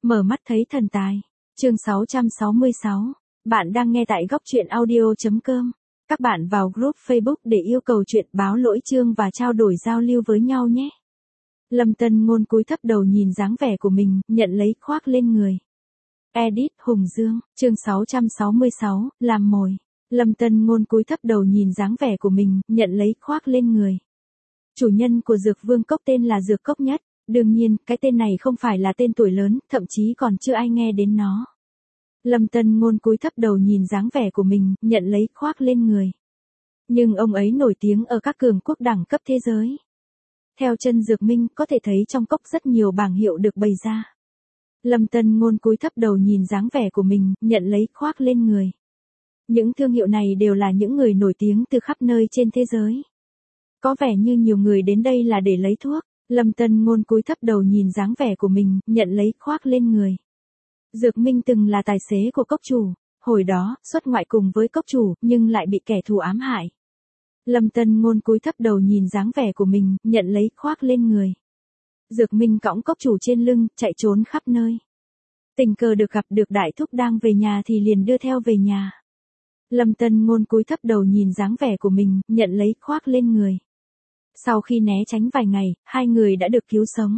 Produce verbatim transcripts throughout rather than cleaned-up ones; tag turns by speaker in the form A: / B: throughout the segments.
A: Mở mắt thấy thần tài. Chương sáu trăm sáu mươi sáu. Bạn đang nghe tại góc truyện audio.com. Các bạn vào group Facebook để yêu cầu chuyện báo lỗi chương và trao đổi giao lưu với nhau nhé. Lâm Tân Ngôn cúi thấp đầu nhìn dáng vẻ của mình, nhận lấy khoác lên người. Edit Hùng Dương, chương sáu trăm sáu mươi sáu, làm mồi. Lâm Tân Ngôn cúi thấp đầu nhìn dáng vẻ của mình, nhận lấy khoác lên người. Chủ nhân của Dược Vương Cốc tên là Dược Cốc Nhất. Đương nhiên, cái tên này không phải là tên tuổi lớn, thậm chí còn chưa ai nghe đến nó. Lâm Tân Ngôn cúi thấp đầu nhìn dáng vẻ của mình, nhận lấy khoác lên người. Nhưng ông ấy nổi tiếng ở các cường quốc đẳng cấp thế giới. Theo chân Dược Minh, có thể thấy trong cốc rất nhiều bảng hiệu được bày ra. Lâm Tân Ngôn cúi thấp đầu nhìn dáng vẻ của mình, nhận lấy khoác lên người. Những thương hiệu này đều là những người nổi tiếng từ khắp nơi trên thế giới. Có vẻ như nhiều người đến đây là để lấy thuốc. Lâm Tân Ngôn cúi thấp đầu nhìn dáng vẻ của mình, nhận lấy khoác lên người. Dược Minh từng là tài xế của cốc chủ, hồi đó, xuất ngoại cùng với cốc chủ, nhưng lại bị kẻ thù ám hại. Lâm Tân Ngôn cúi thấp đầu nhìn dáng vẻ của mình, nhận lấy khoác lên người. Dược Minh cõng cốc chủ trên lưng, chạy trốn khắp nơi. Tình cờ được gặp được đại thúc đang về nhà thì liền đưa theo về nhà. Lâm Tân Ngôn cúi thấp đầu nhìn dáng vẻ của mình, nhận lấy khoác lên người. Sau khi né tránh vài ngày, hai người đã được cứu sống.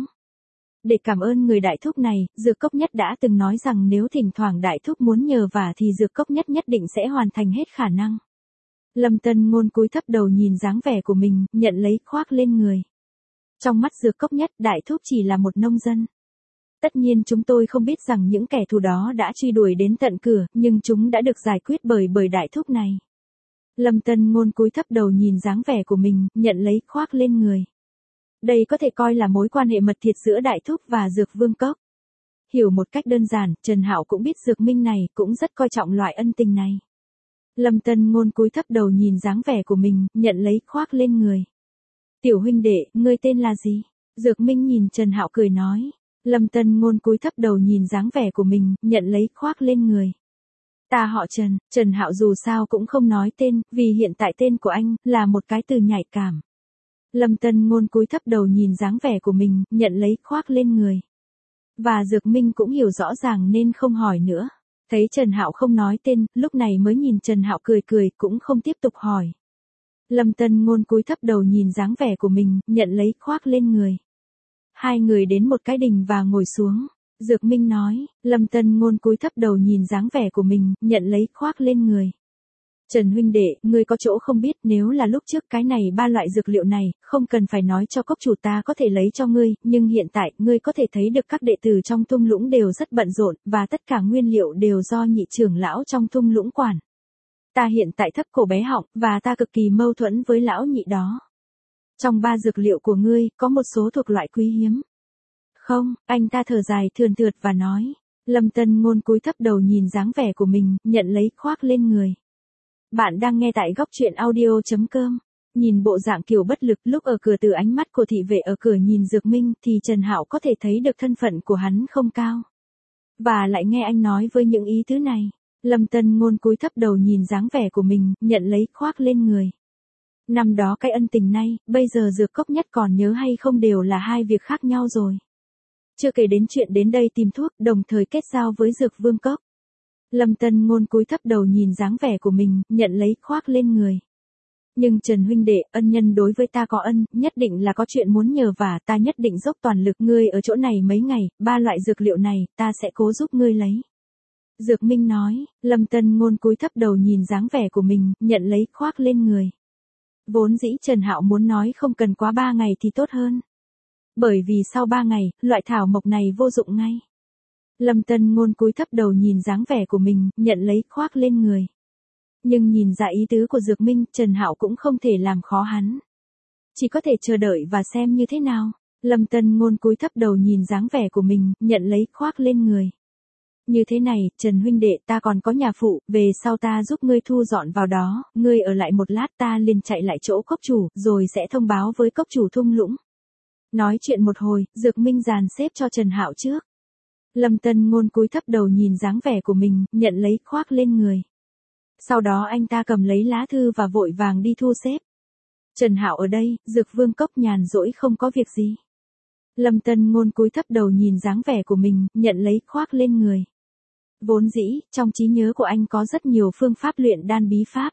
A: Để cảm ơn người đại thúc này, Dược Cốc Nhất đã từng nói rằng nếu thỉnh thoảng đại thúc muốn nhờ vả thì Dược Cốc Nhất nhất định sẽ hoàn thành hết khả năng. Lâm Tân Ngôn cúi thấp đầu nhìn dáng vẻ của mình, nhận lấy khoác lên người. Trong mắt Dược Cốc Nhất, đại thúc chỉ là một nông dân. Tất nhiên chúng tôi không biết rằng những kẻ thù đó đã truy đuổi đến tận cửa, nhưng chúng đã được giải quyết bởi bởi đại thúc này. Lâm Tân Ngôn cúi thấp đầu nhìn dáng vẻ của mình, nhận lấy khoác lên người. Đây có thể coi là mối quan hệ mật thiết giữa đại thúc và Dược Vương Cốc. Hiểu một cách đơn giản, Trần Hạo cũng biết Dược Minh này, cũng rất coi trọng loại ân tình này. Lâm Tân Ngôn cúi thấp đầu nhìn dáng vẻ của mình, nhận lấy khoác lên người. Tiểu huynh đệ, ngươi tên là gì? Dược Minh nhìn Trần Hạo cười nói. Lâm Tân Ngôn cúi thấp đầu nhìn dáng vẻ của mình, nhận lấy khoác lên người. Ta họ Trần. Trần Hạo dù sao cũng không nói tên, vì hiện tại tên của anh là một cái từ nhạy cảm. Lâm Tân Ngôn cúi thấp đầu nhìn dáng vẻ của mình, nhận lấy khoác lên người. Và Dược Minh cũng hiểu rõ ràng nên không hỏi nữa. Thấy Trần Hạo không nói tên, lúc này mới nhìn Trần Hạo cười cười, cũng không tiếp tục hỏi. Lâm Tân Ngôn cúi thấp đầu nhìn dáng vẻ của mình, nhận lấy khoác lên người. Hai người đến một cái đình và ngồi xuống. Dược Minh nói, Lâm Tân Ngôn cúi thấp đầu nhìn dáng vẻ của mình, nhận lấy khoác lên người. Trần huynh đệ, ngươi có chỗ không biết, nếu là lúc trước cái này ba loại dược liệu này, không cần phải nói cho cốc chủ ta có thể lấy cho ngươi, nhưng hiện tại, ngươi có thể thấy được các đệ tử trong thung lũng đều rất bận rộn, và tất cả nguyên liệu đều do nhị trưởng lão trong thung lũng quản. Ta hiện tại thấp cổ bé họng, và ta cực kỳ mâu thuẫn với lão nhị đó. Trong ba dược liệu của ngươi, có một số thuộc loại quý hiếm. Không, anh ta thở dài thườn thượt và nói. Lâm Tân Ngôn cúi thấp đầu nhìn dáng vẻ của mình, nhận lấy khoác lên người. Bạn đang nghe tại góc truyện audio.com. Nhìn bộ dạng kiểu bất lực lúc ở cửa từ ánh mắt của thị vệ ở cửa nhìn Dược Minh thì Trần Hạo có thể thấy được thân phận của hắn không cao. Và lại nghe anh nói với những ý tứ này. Lâm Tân Ngôn cúi thấp đầu nhìn dáng vẻ của mình, nhận lấy khoác lên người. Năm đó cái ân tình này, bây giờ Dược Cốc Nhất còn nhớ hay không đều là hai việc khác nhau rồi. Chưa kể đến chuyện đến đây tìm thuốc, đồng thời kết giao với Dược Vương Cốc. Lâm Tân Ngôn cúi thấp đầu nhìn dáng vẻ của mình, nhận lấy khoác lên người. Nhưng Trần huynh đệ, ân nhân đối với ta có ân, nhất định là có chuyện muốn nhờ vả, ta nhất định dốc toàn lực, ngươi ở chỗ này mấy ngày, ba loại dược liệu này, ta sẽ cố giúp ngươi lấy. Dược Minh nói, Lâm Tân Ngôn cúi thấp đầu nhìn dáng vẻ của mình, nhận lấy khoác lên người. Vốn dĩ Trần Hạo muốn nói không cần quá ba ngày thì tốt hơn. Bởi vì sau ba ngày, loại thảo mộc này vô dụng ngay. Lâm Tân Ngôn cúi thấp đầu nhìn dáng vẻ của mình, nhận lấy khoác lên người. Nhưng nhìn ra ý tứ của Dược Minh, Trần Hạo cũng không thể làm khó hắn. Chỉ có thể chờ đợi và xem như thế nào. Lâm Tân Ngôn cúi thấp đầu nhìn dáng vẻ của mình, nhận lấy khoác lên người. Như thế này, Trần huynh đệ, ta còn có nhà phụ, về sau ta giúp ngươi thu dọn vào đó, ngươi ở lại một lát, ta liền chạy lại chỗ cốc chủ, rồi sẽ thông báo với cốc chủ thung lũng. Nói chuyện một hồi, Dược Minh dàn xếp cho Trần Hạo trước. Lâm Tân Ngôn cúi thấp đầu nhìn dáng vẻ của mình, nhận lấy khoác lên người. Sau đó anh ta cầm lấy lá thư và vội vàng đi thu xếp. Trần Hạo ở đây, Dược Vương Cốc nhàn rỗi không có việc gì. Lâm Tân Ngôn cúi thấp đầu nhìn dáng vẻ của mình, nhận lấy khoác lên người. Vốn dĩ, trong trí nhớ của anh có rất nhiều phương pháp luyện đan bí pháp.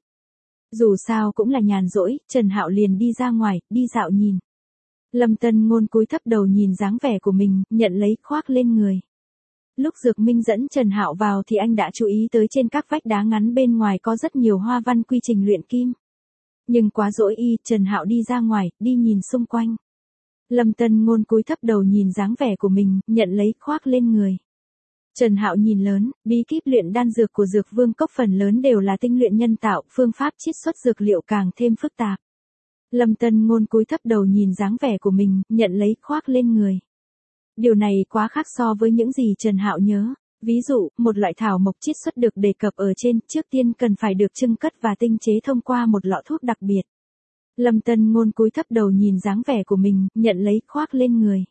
A: Dù sao cũng là nhàn rỗi, Trần Hạo liền đi ra ngoài, đi dạo nhìn. Lâm Tân Ngôn cúi thấp đầu nhìn dáng vẻ của mình, nhận lấy khoác lên người. Lúc Dược Minh dẫn Trần Hạo vào thì anh đã chú ý tới trên các vách đá ngắn bên ngoài có rất nhiều hoa văn quy trình luyện kim. Nhưng quá dỗi y, Trần Hạo đi ra ngoài, đi nhìn xung quanh. Lâm Tân Ngôn cúi thấp đầu nhìn dáng vẻ của mình, nhận lấy khoác lên người. Trần Hạo nhìn lớn, bí kíp luyện đan dược của Dược Vương Cốc phần lớn đều là tinh luyện nhân tạo, phương pháp chiết xuất dược liệu càng thêm phức tạp. Lâm Tân Ngôn cúi thấp đầu nhìn dáng vẻ của mình, nhận lấy khoác lên người. Điều này quá khác so với những gì Trần Hạo nhớ. Ví dụ, một loại thảo mộc chiết xuất được đề cập ở trên, trước tiên cần phải được trưng cất và tinh chế thông qua một lọ thuốc đặc biệt. Lâm Tân Ngôn cúi thấp đầu nhìn dáng vẻ của mình, nhận lấy khoác lên người.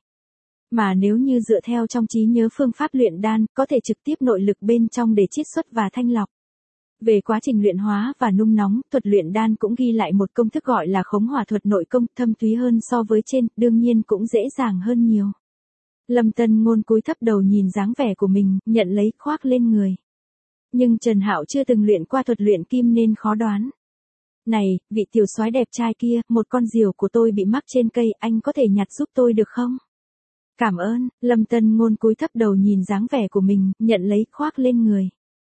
A: Mà nếu như dựa theo trong trí nhớ phương pháp luyện đan, có thể trực tiếp nội lực bên trong để chiết xuất và thanh lọc. Về quá trình luyện hóa và nung nóng, thuật luyện đan cũng ghi lại một công thức gọi là khống hỏa thuật nội công, thâm thúy hơn so với trên, đương nhiên cũng dễ dàng hơn nhiều. Lâm Tân Ngôn cúi thấp đầu nhìn dáng vẻ của mình, nhận lấy khoác lên người. Nhưng Trần Hạo chưa từng luyện qua thuật luyện kim nên khó đoán. Này, vị tiểu soái đẹp trai kia, một con diều của tôi bị mắc trên cây, anh có thể nhặt giúp tôi được không? Cảm ơn, Lâm Tân Ngôn cúi thấp đầu nhìn dáng vẻ của mình, nhận lấy khoác lên người.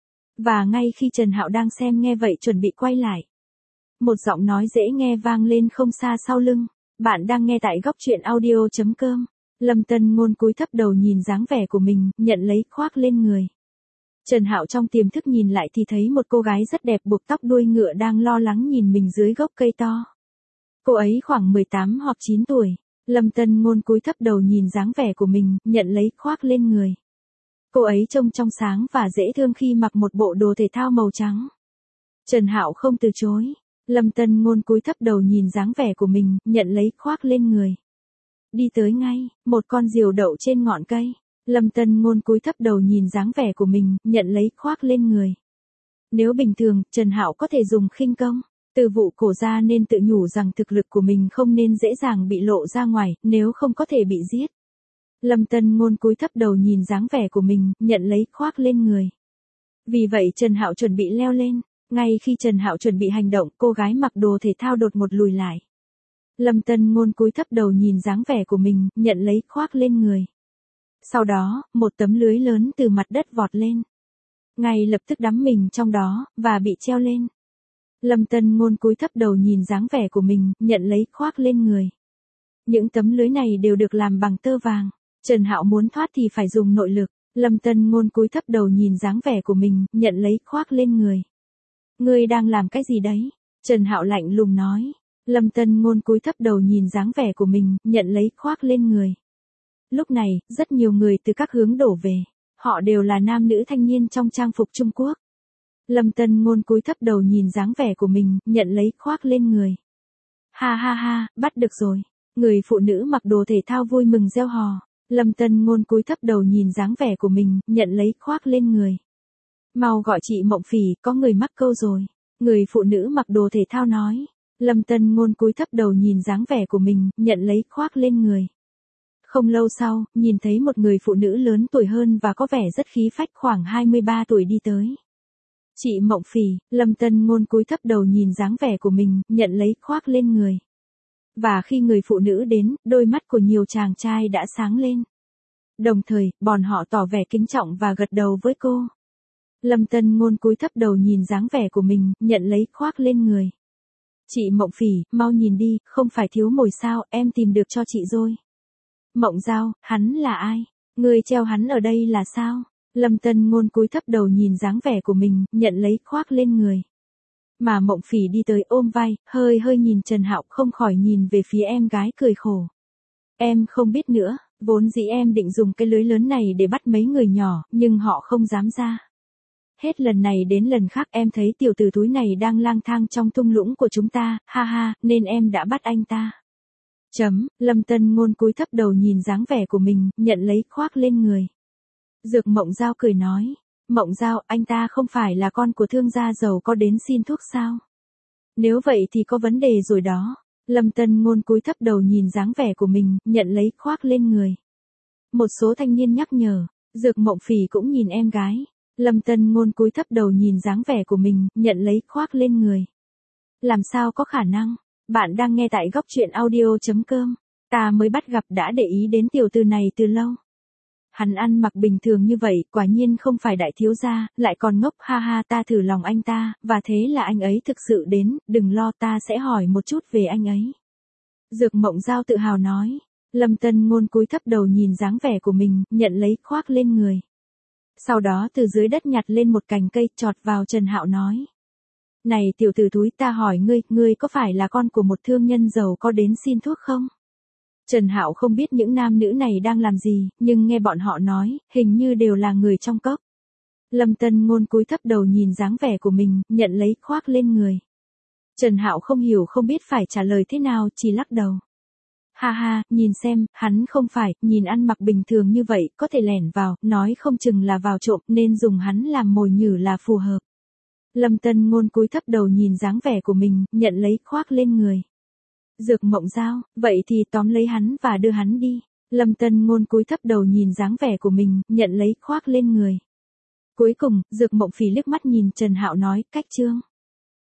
A: Và ngay khi Trần Hạo đang xem nghe vậy chuẩn bị quay lại. Một giọng nói dễ nghe vang lên không xa sau lưng. Bạn đang nghe tại góc truyện audio chấm com. Lâm Tân Ngôn cúi thấp đầu nhìn dáng vẻ của mình, nhận lấy khoác lên người. Trần Hạo trong tiềm thức nhìn lại thì thấy một cô gái rất đẹp buộc tóc đuôi ngựa đang lo lắng nhìn mình dưới gốc cây to. Cô ấy khoảng mười tám hoặc chín tuổi. Lâm Tân Ngôn cúi thấp đầu nhìn dáng vẻ của mình, nhận lấy khoác lên người. Cô ấy trông trong sáng và dễ thương khi mặc một bộ đồ thể thao màu trắng. Trần Hạo không từ chối. Lâm Tân Ngôn cúi thấp đầu nhìn dáng vẻ của mình, nhận lấy khoác lên người. Đi tới ngay, một con diều đậu trên ngọn cây. Lâm Tân Ngôn cúi thấp đầu nhìn dáng vẻ của mình, nhận lấy khoác lên người. Nếu bình thường, Trần Hạo có thể dùng khinh công. Từ vụ cổ ra nên tự nhủ rằng thực lực của mình không nên dễ dàng bị lộ ra ngoài, nếu không có thể bị giết. Lâm Tân Ngôn cúi thấp đầu nhìn dáng vẻ của mình, nhận lấy khoác lên người. Vì vậy Trần Hạo chuẩn bị leo lên. Ngay khi Trần Hạo chuẩn bị hành động, cô gái mặc đồ thể thao đột một lùi lại. Lâm Tân Ngôn cúi thấp đầu nhìn dáng vẻ của mình, nhận lấy khoác lên người. Sau đó, một tấm lưới lớn từ mặt đất vọt lên. Ngay lập tức đắm mình trong đó, và bị treo lên. Lâm Tân Ngôn cúi thấp đầu nhìn dáng vẻ của mình, nhận lấy khoác lên người. Những tấm lưới này đều được làm bằng tơ vàng. Trần Hạo muốn thoát thì phải dùng nội lực. Lâm Tân Ngôn cúi thấp đầu nhìn dáng vẻ của mình, nhận lấy khoác lên người. Ngươi đang làm cái gì đấy? Trần Hạo lạnh lùng nói. Lâm Tân Ngôn cúi thấp đầu nhìn dáng vẻ của mình, nhận lấy khoác lên người. Lúc này, rất nhiều người từ các hướng đổ về. Họ đều là nam nữ thanh niên trong trang phục Trung Quốc. Lâm Tân Ngôn cúi thấp đầu nhìn dáng vẻ của mình, nhận lấy khoác lên người. Ha ha ha, bắt được rồi. Người phụ nữ mặc đồ thể thao vui mừng reo hò. Lâm Tân Ngôn cúi thấp đầu nhìn dáng vẻ của mình, nhận lấy khoác lên người. Mau gọi chị Mộng Phỉ, có người mắc câu rồi. Người phụ nữ mặc đồ thể thao nói. Lâm Tân Ngôn cúi thấp đầu nhìn dáng vẻ của mình, nhận lấy khoác lên người. Không lâu sau, nhìn thấy một người phụ nữ lớn tuổi hơn và có vẻ rất khí phách khoảng hai mươi ba tuổi đi tới. Chị Mộng Phỉ, Lâm Tân Ngôn cúi thấp đầu nhìn dáng vẻ của mình, nhận lấy khoác lên người. Và khi người phụ nữ đến, đôi mắt của nhiều chàng trai đã sáng lên. Đồng thời, bọn họ tỏ vẻ kính trọng và gật đầu với cô. Lâm Tân Ngôn cúi thấp đầu nhìn dáng vẻ của mình, nhận lấy khoác lên người. Chị Mộng Phỉ, mau nhìn đi, không phải thiếu mồi sao, em tìm được cho chị rồi. Mộng Giao, hắn là ai? Người treo hắn ở đây là sao? Lâm Tân Ngôn cúi thấp đầu nhìn dáng vẻ của mình, nhận lấy khoác lên người. Mà Mộng Phỉ đi tới ôm vai, hơi hơi nhìn Trần Hạo, không khỏi nhìn về phía em gái cười khổ. Em không biết nữa, vốn dĩ em định dùng cái lưới lớn này để bắt mấy người nhỏ, nhưng họ không dám ra. Hết lần này đến lần khác em thấy tiểu tử túi này đang lang thang trong thung lũng của chúng ta, ha ha, nên em đã bắt anh ta. Chấm, Lâm Tân Ngôn cúi thấp đầu nhìn dáng vẻ của mình, nhận lấy khoác lên người. Dược Mộng Giao cười nói. Mộng Giao, anh ta không phải là con của thương gia giàu có đến xin thuốc sao? Nếu vậy thì có vấn đề rồi đó. Lâm Tân Ngôn cúi thấp đầu nhìn dáng vẻ của mình, nhận lấy khoác lên người. Một số thanh niên nhắc nhở. Dược Mộng Phỉ cũng nhìn em gái. Lâm Tân Ngôn cúi thấp đầu nhìn dáng vẻ của mình, nhận lấy khoác lên người. Làm sao có khả năng? Bạn đang nghe tại góc truyện audio.com. Ta mới bắt gặp đã để ý đến tiểu tử này từ lâu. Hắn ăn mặc bình thường như vậy, quả nhiên không phải đại thiếu gia, lại còn ngốc, ha ha, ta thử lòng anh ta, và thế là anh ấy thực sự đến, đừng lo, ta sẽ hỏi một chút về anh ấy. Dược Mộng Giao tự hào nói. Lâm Tân Ngôn cúi thấp đầu nhìn dáng vẻ của mình, nhận lấy khoác lên người. Sau đó từ dưới đất nhặt lên một cành cây, chọt vào Trần Hạo nói. Này tiểu tử thúi, ta hỏi ngươi, ngươi có phải là con của một thương nhân giàu có đến xin thuốc không? Trần Hạo không biết những nam nữ này đang làm gì, nhưng nghe bọn họ nói, hình như đều là người trong cốc. Lâm Tân Ngôn cúi thấp đầu nhìn dáng vẻ của mình, nhận lấy khoác lên người. Trần Hạo không hiểu không biết phải trả lời thế nào, chỉ lắc đầu. Ha ha, nhìn xem, hắn không phải, nhìn ăn mặc bình thường như vậy, có thể lẻn vào, nói không chừng là vào trộm, nên dùng hắn làm mồi nhử là phù hợp. Lâm Tân Ngôn cúi thấp đầu nhìn dáng vẻ của mình, nhận lấy khoác lên người. Dược Mộng Giao, vậy thì tóm lấy hắn và đưa hắn đi. Lâm Tân Ngôn cúi thấp đầu nhìn dáng vẻ của mình, nhận lấy khoác lên người. Cuối cùng, Dược Mộng Phỉ liếc mắt nhìn Trần Hạo nói, cách chương.